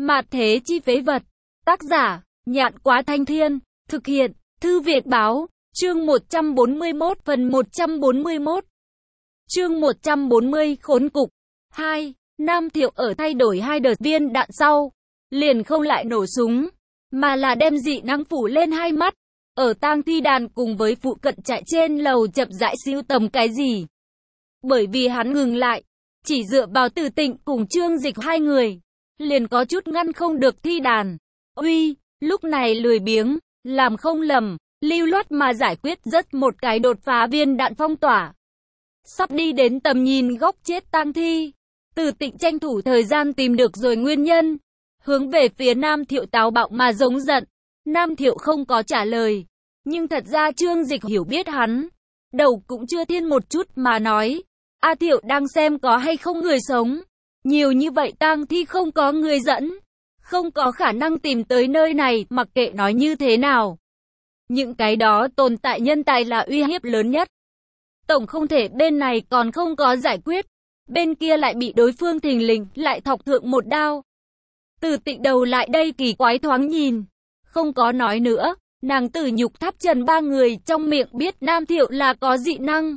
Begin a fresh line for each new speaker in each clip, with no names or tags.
Mạt thế chi phế vật. Tác giả, Nhạn Quá Thanh Thiên. Thực hiện, Thư Việt Báo. Chương 141 phần 141. Chương 140 khốn cục. 2. Nam Thiệu ở thay đổi 2 đợt viên đạn sau, liền không lại nổ súng, mà là đem dị năng phủ lên 2 mắt. Ở tang thi đàn cùng với phụ cận chạy trên lầu chậm rãi sưu tầm cái gì. Bởi vì hắn ngừng lại, chỉ dựa vào Từ Tịnh cùng Trương Dịch 2 người, liền có chút ngăn không được thi đàn. Uy, lúc này lười biếng, làm không lầm, lưu loát mà giải quyết rất một cái đột phá viên đạn phong tỏa. Sắp đi đến tầm nhìn góc chết tang thi, Từ Tịnh tranh thủ thời gian tìm được rồi nguyên nhân, hướng về phía Nam Thiệu táo bạo mà giống giận. Nam Thiệu không có trả lời, nhưng thật ra Trương Dịch hiểu biết hắn, đầu cũng chưa thiên một chút mà nói, A Thiệu đang xem có hay không người sống, nhiều như vậy tang thi không có người dẫn, không có khả năng tìm tới nơi này, mặc kệ nói như thế nào. Những cái đó tồn tại nhân tài là uy hiếp lớn nhất. Tổng không thể bên này còn không có giải quyết, bên kia lại bị đối phương thình lình lại thọc thượng một đao. Từ Tịnh đầu lại đây kỳ quái thoáng nhìn, không có nói nữa, nàng Tử Nhục Tháp Trần 3 người trong miệng biết Nam Thiệu là có dị năng.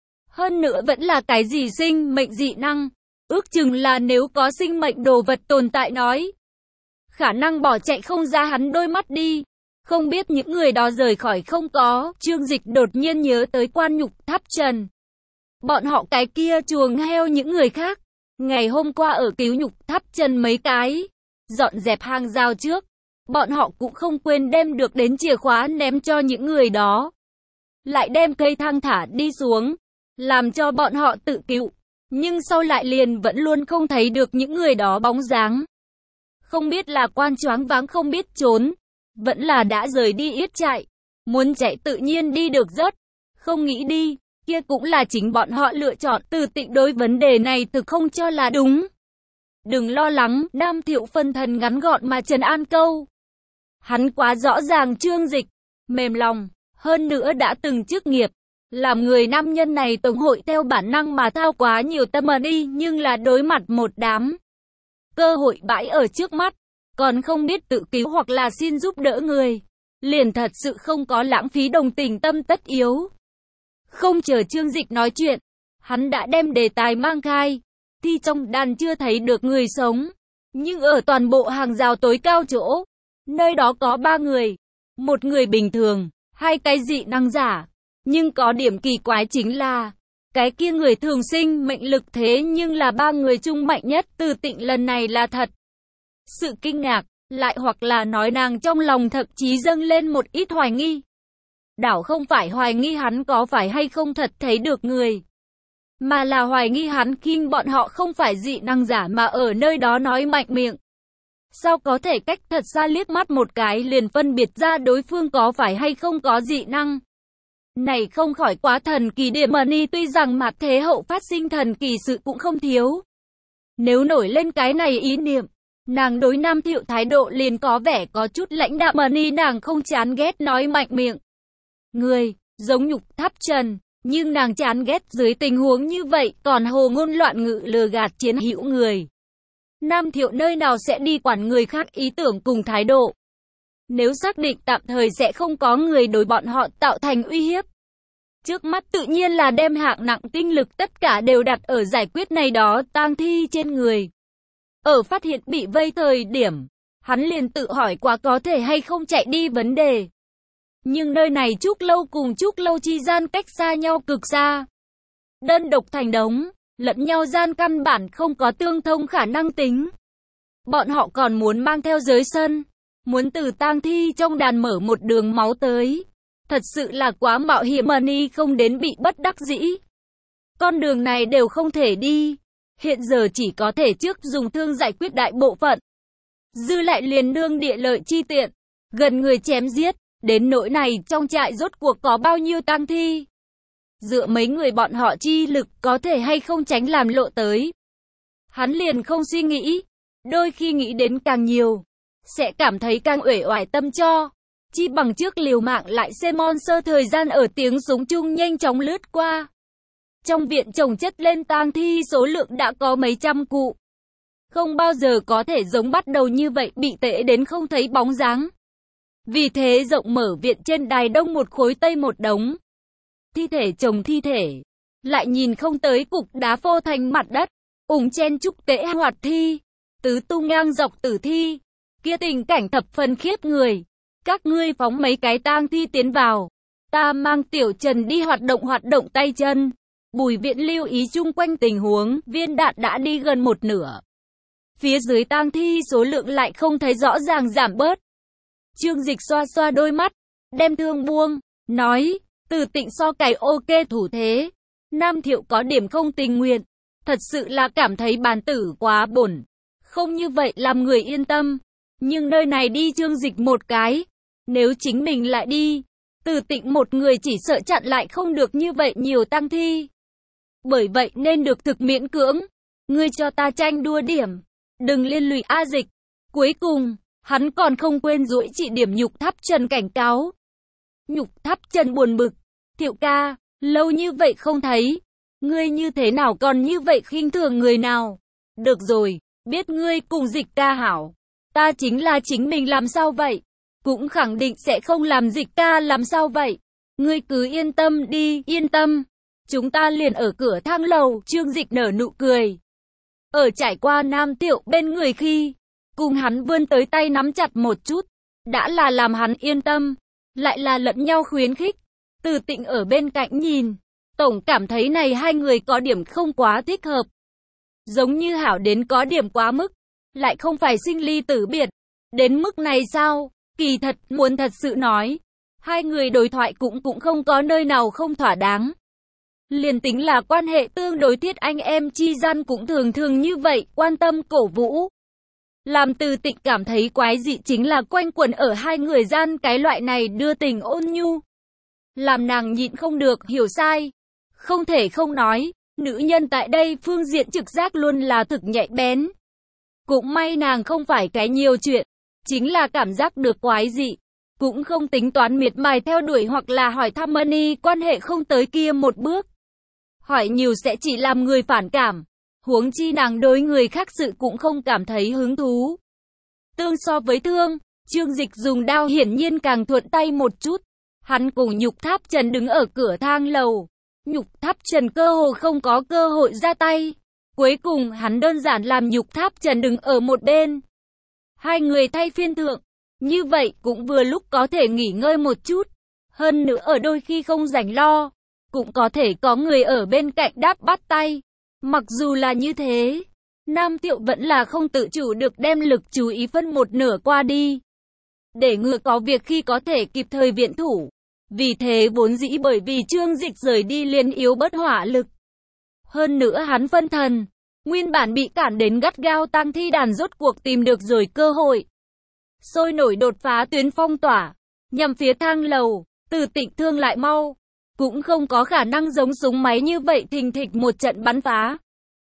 Hơn nữa vẫn là cái gì sinh mệnh dị năng, ước chừng là nếu có sinh mệnh đồ vật tồn tại nói, khả năng bỏ chạy không ra hắn đôi mắt đi. Không biết những người đó rời khỏi không có. Trương Dịch đột nhiên nhớ tới Quan Nhục Tháp Trần. Bọn họ cái kia chuồng heo những người khác, ngày hôm qua ở cứu Nhục Tháp Trần mấy cái, dọn dẹp hàng rào trước, bọn họ cũng không quên đem được đến chìa khóa ném cho những người đó. Lại đem cây thang thả đi xuống, làm cho bọn họ tự cứu. Nhưng sau lại liền vẫn luôn không thấy được những người đó bóng dáng. Không biết là quan choáng váng không biết trốn, vẫn là đã rời đi yết chạy. Muốn chạy tự nhiên đi được rất, không nghĩ đi, kia cũng là chính bọn họ lựa chọn. Từ Tịnh đối vấn đề này thực không cho là đúng. Đừng lo lắng, Nam Thiệu phân thần ngắn gọn mà trấn an câu. Hắn quá rõ ràng Trương Dịch, mềm lòng, hơn nữa đã từng chức nghiệp. Làm người nam nhân này tổng hội theo bản năng mà thao quá nhiều tâm đi, nhưng là đối mặt một đám cơ hội bãi ở trước mắt, còn không biết tự cứu hoặc là xin giúp đỡ người, liền thật sự không có lãng phí đồng tình tâm tất yếu. Không chờ Trương Dịch nói chuyện, hắn đã đem đề tài mang khai. Thi trong đàn chưa thấy được người sống, nhưng ở toàn bộ hàng rào tối cao chỗ, nơi đó có 3 người, một người bình thường, 2 cái dị năng giả. Nhưng có điểm kỳ quái chính là, cái kia người thường sinh mệnh lực thế nhưng là 3 người chung mạnh nhất. Từ Tịnh lần này là thật sự kinh ngạc, lại hoặc là nói nàng trong lòng thậm chí dâng lên một ít hoài nghi. Đảo không phải hoài nghi hắn có phải hay không thật thấy được người, mà là hoài nghi hắn khinh bọn họ không phải dị năng giả mà ở nơi đó nói mạnh miệng. Sao có thể cách thật xa liếc mắt một cái liền phân biệt ra đối phương có phải hay không có dị năng? Này không khỏi quá thần kỳ điểm ni, tuy rằng mạt thế hậu phát sinh thần kỳ sự cũng không thiếu. Nếu nổi lên cái này ý niệm, nàng đối Nam Thiệu thái độ liền có vẻ có chút lãnh đạm ni, nàng không chán ghét nói mạnh miệng. Người, giống Nhục Tháp Trần, nhưng nàng chán ghét dưới tình huống như vậy, còn hồ ngôn loạn ngữ lừa gạt chiến hữu người. Nam Thiệu nơi nào sẽ đi quản người khác ý tưởng cùng thái độ. Nếu xác định tạm thời sẽ không có người đối bọn họ tạo thành uy hiếp, trước mắt tự nhiên là đem hạng nặng tinh lực tất cả đều đặt ở giải quyết này đó tang thi trên người. Ở phát hiện bị vây thời điểm, hắn liền tự hỏi quá có thể hay không chạy đi vấn đề. Nhưng nơi này Trúc Lâu cùng Trúc Lâu chi gian cách xa nhau cực xa. Đơn độc thành đống, lẫn nhau gian căn bản không có tương thông khả năng tính. Bọn họ còn muốn mang theo giới sân, muốn từ tang thi trong đàn mở một đường máu tới. Thật sự là quá mạo hiểm ni, không đến bị bất đắc dĩ. Con đường này đều không thể đi. Hiện giờ chỉ có thể trước dùng thương giải quyết đại bộ phận. Dư lại liền nương địa lợi chi tiện, gần người chém giết. Đến nỗi này trong trại rốt cuộc có bao nhiêu tang thi. Dựa mấy người bọn họ chi lực có thể hay không tránh làm lộ tới. Hắn liền không suy nghĩ. Đôi khi nghĩ đến càng nhiều, sẽ cảm thấy càng uể oải tâm cho. Chi bằng trước liều mạng lại xem monster thời gian ở tiếng súng chung nhanh chóng lướt qua. Trong viện chồng chất lên tang thi số lượng đã có mấy trăm cụ. không bao giờ có thể giống bắt đầu như vậy bị tệ đến không thấy bóng dáng. Vì thế rộng mở viện trên đài đông một khối tây một đống. Thi thể chồng thi thể. Lại nhìn không tới cục đá phô thành mặt đất. Ủng chen chúc tễ hoạt thi. Tứ tung ngang dọc tử thi. Kia tình cảnh thập phần khiếp người. Các ngươi phóng mấy cái tang thi tiến vào. Ta mang Tiểu Trần đi hoạt động tay chân. Bùi Viện lưu ý chung quanh tình huống, viên đạn đã đi gần một nửa. Phía dưới tang thi số lượng lại không thấy rõ ràng giảm bớt. Trương Dịch xoa xoa đôi mắt, đem thương buông, nói, Từ Tịnh so cày ok thủ thế. Nam Thiệu có điểm không tình nguyện, thật sự là cảm thấy bản tử quá bổn. Không như vậy làm người yên tâm. Nhưng nơi này đi Trương Dịch một cái, nếu chính mình lại đi, Từ Tịnh một người chỉ sợ chặn lại không được như vậy nhiều tang thi. Bởi vậy nên được thực miễn cưỡng. Ngươi cho ta tranh đua điểm, đừng liên lụy A Dịch. Cuối cùng, hắn còn không quên duỗi chỉ điểm Nhục Tháp Trần cảnh cáo. Nhục Tháp Trần buồn bực. Thiệu ca, lâu như vậy không thấy. Ngươi như thế nào còn như vậy khinh thường người nào? Được rồi, biết ngươi cùng Dịch ca hảo. Ta chính là chính mình làm sao vậy? Cũng khẳng định sẽ không làm Dịch ca làm sao vậy? Ngươi cứ yên tâm đi, yên tâm. Chúng ta liền ở cửa thang lầu, Trương Dịch nở nụ cười. Ở trải qua Nam Thiệu bên người khi, cùng hắn vươn tới tay nắm chặt một chút, đã là làm hắn yên tâm, lại là lẫn nhau khuyến khích. Từ Tịnh ở bên cạnh nhìn, tổng cảm thấy này hai người có điểm không quá thích hợp. Giống như hảo đến có điểm quá mức, lại không phải sinh ly tử biệt. Đến mức này sao? Kỳ thật, muốn thật sự nói, hai người đối thoại cũng không có nơi nào không thỏa đáng. Liền tính là quan hệ tương đối thiết anh em chi gian cũng thường như vậy, quan tâm cổ vũ. Làm Từ Tịnh cảm thấy quái dị chính là quanh quẩn ở hai người gian cái loại này đưa tình ôn nhu. Làm nàng nhịn không được, hiểu sai. Không thể không nói, nữ nhân tại đây phương diện trực giác luôn là thực nhạy bén. Cũng may nàng không phải cái nhiều chuyện, chính là cảm giác được quái dị. Cũng không tính toán miệt mài theo đuổi hoặc là hỏi thăm money, quan hệ không tới kia một bước. Hỏi nhiều sẽ chỉ làm người phản cảm. Huống chi nàng đối người khác sự cũng không cảm thấy hứng thú. Tương so với thương, Trương Dịch dùng đao hiển nhiên càng thuận tay một chút. Hắn cùng Nhục Tháp Trần đứng ở cửa thang lầu. Nhục Tháp Trần cơ hồ không có cơ hội ra tay. Cuối cùng hắn đơn giản làm Nhục Tháp Trần đứng ở một bên. Hai người thay phiên thượng. Như vậy cũng vừa lúc có thể nghỉ ngơi một chút. Hơn nữa ở đôi khi không rảnh lo, cũng có thể có người ở bên cạnh đáp bắt tay. Mặc dù là như thế, Nam Thiệu vẫn là không tự chủ được đem lực chú ý phân một nửa qua đi. Để ngừa có việc khi có thể kịp thời viện thủ. Vì thế vốn dĩ bởi vì Trương Dịch rời đi liền yếu bớt hỏa lực. Hơn nữa hắn phân thần, nguyên bản bị cản đến gắt gao tang thi đàn rốt cuộc tìm được rồi cơ hội. Sôi nổi đột phá tuyến phong tỏa, nhằm phía thang lầu, Từ Tịnh thương lại mau. Cũng không có khả năng giống súng máy như vậy thình thịch một trận bắn phá.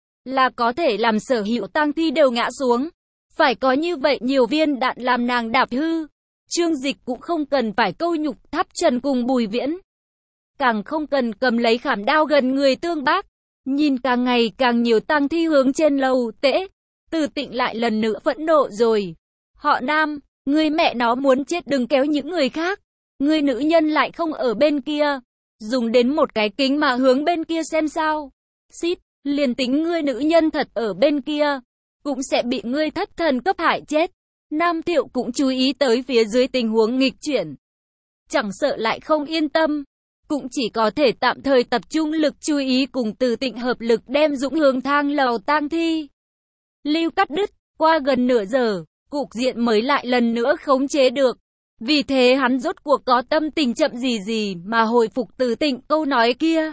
Là có thể làm sở hữu tang thi đều ngã xuống. Phải có như vậy nhiều viên đạn làm nàng đạp hư. Trương Dịch cũng không cần phải câu Nhục Tháp Trần cùng Bùi Viễn. Càng không cần cầm lấy khảm đao gần người tương bác. Nhìn càng ngày càng nhiều tang thi hướng trên lầu tễ. Từ Tịnh lại lần nữa phẫn nộ rồi. Họ Nam, ngươi mẹ nó muốn chết đừng kéo những người khác. Ngươi nữ nhân lại không ở bên kia. Dùng đến một cái kính mà hướng bên kia xem sao. Xít, liền tính ngươi nữ nhân thật ở bên kia, cũng sẽ bị ngươi thất thần cấp hại chết. Nam Thiệu cũng chú ý tới phía dưới tình huống nghịch chuyển. Chẳng sợ lại không yên tâm, cũng chỉ có thể tạm thời tập trung lực chú ý cùng Từ Tịnh hợp lực đem dũng hướng thang lầu tang thi. Lưu cắt đứt, qua gần nửa giờ, cục diện mới lại lần nữa khống chế được. Vì thế hắn rốt cuộc có tâm tình chậm gì mà hồi phục Từ Tịnh câu nói kia.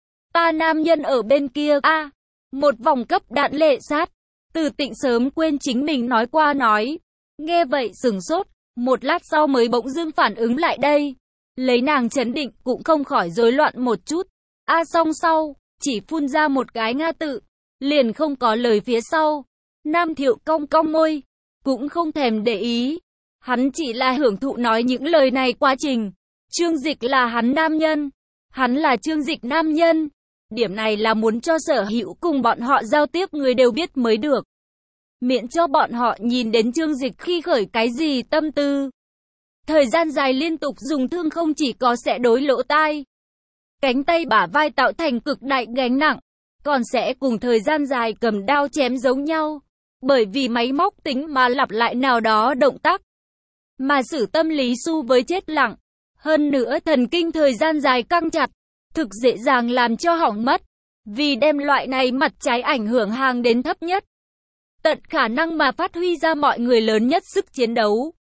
Ta nam nhân ở bên kia, một vòng cấp đạn lệ sát. Từ Tịnh sớm quên chính mình nói qua nói. Nghe vậy sửng sốt, một lát sau mới bỗng dưng phản ứng lại đây. Lấy nàng chấn định cũng không khỏi rối loạn một chút. Xong sau, chỉ phun ra một cái nga tự, liền không có lời phía sau. Nam Thiệu cong cong môi, cũng không thèm để ý. Hắn chỉ là hưởng thụ nói những lời này quá trình. Trương Dịch là hắn nam nhân. Hắn là Trương Dịch nam nhân. Điểm này là muốn cho sở hữu cùng bọn họ giao tiếp người đều biết mới được. miễn cho bọn họ nhìn đến Trương Dịch khi khởi cái gì tâm tư. Thời gian dài liên tục dùng thương không chỉ có sẽ đối lỗ tai, cánh tay bả vai tạo thành cực đại gánh nặng, còn sẽ cùng thời gian dài cầm đao chém giống nhau, bởi vì máy móc tính mà lặp lại nào đó động tác, mà xử tâm lý xu với chết lặng. Hơn nữa thần kinh thời gian dài căng chặt, thực dễ dàng làm cho hỏng mất, vì đem loại này mặt trái ảnh hưởng hàng đến thấp nhất, tận khả năng mà phát huy ra mọi người lớn nhất sức chiến đấu.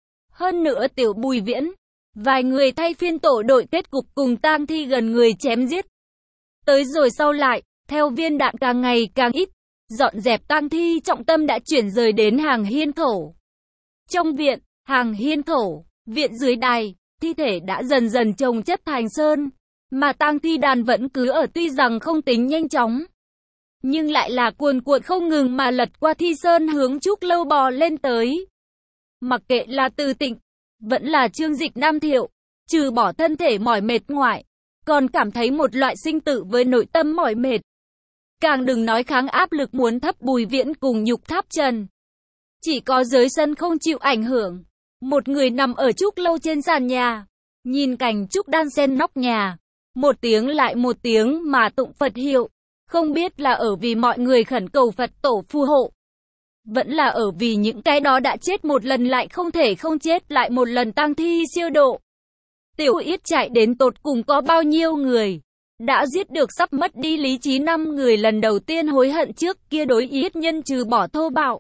Hơn nữa Tiểu Bùi Viễn, vài người thay phiên tổ đội kết cục cùng tang thi gần người chém giết. Tới rồi sau lại, theo viên đạn càng ngày càng ít, dọn dẹp tang thi trọng tâm đã chuyển rời đến hàng hiên khẩu. Trong viện, hàng hiên khẩu, viện dưới đài, thi thể đã dần dần chồng chất thành sơn, mà tang thi đàn vẫn cứ ở, tuy rằng không tính nhanh chóng, nhưng lại là cuồn cuộn không ngừng mà lật qua thi sơn hướng Trúc Lâu bò lên tới. Mặc kệ là Từ Tịnh, vẫn là Trương Dịch, Nam Thiệu, trừ bỏ thân thể mỏi mệt ngoại, còn cảm thấy một loại sinh tử với nội tâm mỏi mệt. Càng đừng nói kháng áp lực muốn thấp Bùi Viễn cùng Nhục Tháp Trần. Chỉ có dưới sân không chịu ảnh hưởng. Một người nằm ở Trúc Lâu trên sàn nhà, nhìn cảnh trúc đan xen nóc nhà, một tiếng lại một tiếng mà tụng Phật hiệu. Không biết là ở vì mọi người khẩn cầu Phật tổ phù hộ, vẫn là ở vì những cái đó đã chết một lần lại không thể không chết lại một lần tang thi siêu độ. Tiểu Yết chạy đến tột cùng có bao nhiêu người, đã giết được sắp mất đi lý trí 5 người lần đầu tiên hối hận trước kia đối Yết nhân trừ bỏ thô bạo,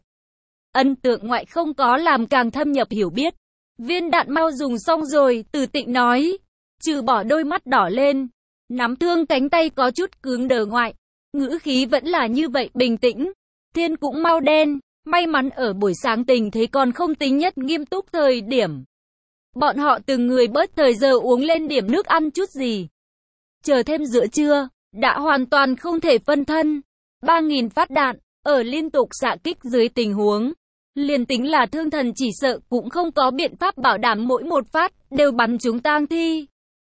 ấn tượng ngoại không có làm càng thâm nhập hiểu biết. Viên đạn mau dùng xong rồi, Từ Tịnh nói, trừ bỏ đôi mắt đỏ lên, nắm thương cánh tay có chút cứng đờ ngoại, ngữ khí vẫn là như vậy bình tĩnh. Thiên cũng mau đen, may mắn ở buổi sáng tình thế còn không tính nhất nghiêm túc thời điểm. Bọn họ từng người bớt thời giờ uống lên điểm nước ăn chút gì. Chờ thêm giữa trưa, đã hoàn toàn không thể phân thân. 3.000 phát đạn, ở liên tục xạ kích dưới tình huống, liền tính là thương thần chỉ sợ cũng không có biện pháp bảo đảm mỗi một phát đều bắn trúng tang thi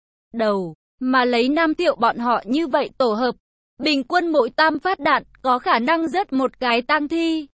đầu, mà lấy Nam Thiệu bọn họ như vậy tổ hợp, bình quân mỗi tam phát đạn có khả năng rớt một cái tang thi,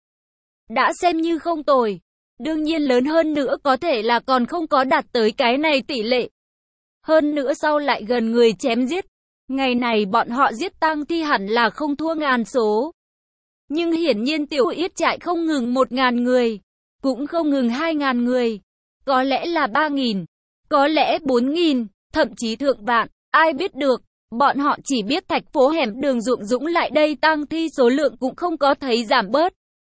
đã xem như không tồi. Đương nhiên lớn hơn nữa có thể là còn không có đạt tới cái này tỷ lệ. Hơn nữa sau lại gần người chém giết, ngày này bọn họ giết tang thi hẳn là không thua ngàn số. Nhưng hiển nhiên Tiểu Yết trại không ngừng 1.000 người, cũng không ngừng 2.000 người, có lẽ là 3.000, có lẽ 4.000, thậm chí thượng vạn, ai biết được. Bọn họ chỉ biết thạch phố hẻm đường ruộng dũng lại đây tang thi số lượng cũng không có thấy giảm bớt.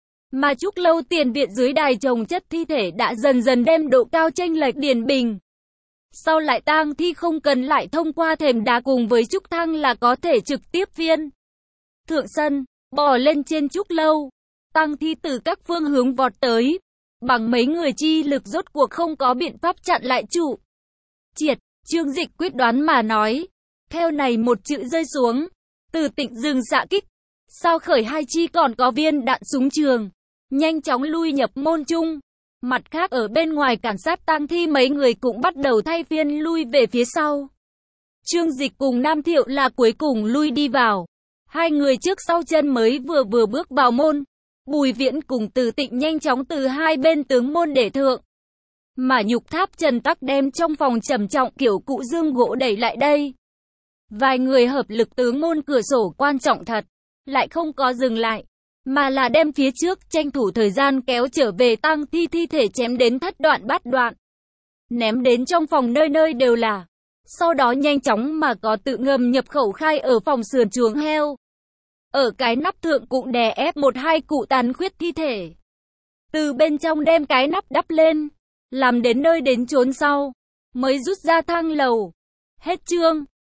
Mà Trúc Lâu tiền viện dưới đài chồng chất thi thể đã dần dần đem độ cao chênh lệch điển bình. Sau lại tang thi không cần lại thông qua thềm đá cùng với trúc thang là có thể trực tiếp viên thượng sân, bò lên trên Trúc Lâu. Tang thi từ các phương hướng vọt tới, bằng mấy người chi lực rốt cuộc không có biện pháp chặn lại trụ. Triệt, Trương Dịch quyết đoán mà nói. Theo này một chữ rơi xuống, Từ Tịnh dừng xạ kích, sao khởi hai chi còn có viên đạn súng trường, nhanh chóng lui nhập môn trung. Mặt khác ở bên ngoài cản sát tang thi mấy người cũng bắt đầu thay phiên lui về phía sau. Trương Dịch cùng Nam Thiệu là cuối cùng lui đi vào. Hai người trước sau chân mới vừa bước vào môn. Bùi Viễn cùng Từ Tịnh nhanh chóng từ hai bên tướng môn để thượng. Mà Nhục Tháp Trần tắc đem trong phòng trầm trọng kiểu cụ dương gỗ đẩy lại đây. Vài người hợp lực tướng môn cửa sổ quan trọng thật, lại không có dừng lại, mà là đem phía trước tranh thủ thời gian kéo trở về tang thi thi thể chém đến thất đoạn bát đoạn, ném đến trong phòng nơi nơi đều là. Sau đó nhanh chóng mà có tự ngầm nhập khẩu khai ở phòng sườn chuồng heo. Ở cái nắp thượng cũng đè ép một hai cụ tàn khuyết thi thể. Từ bên trong đem cái nắp đắp lên, làm đến nơi đến chốn sau, mới rút ra thang lầu. Hết chương.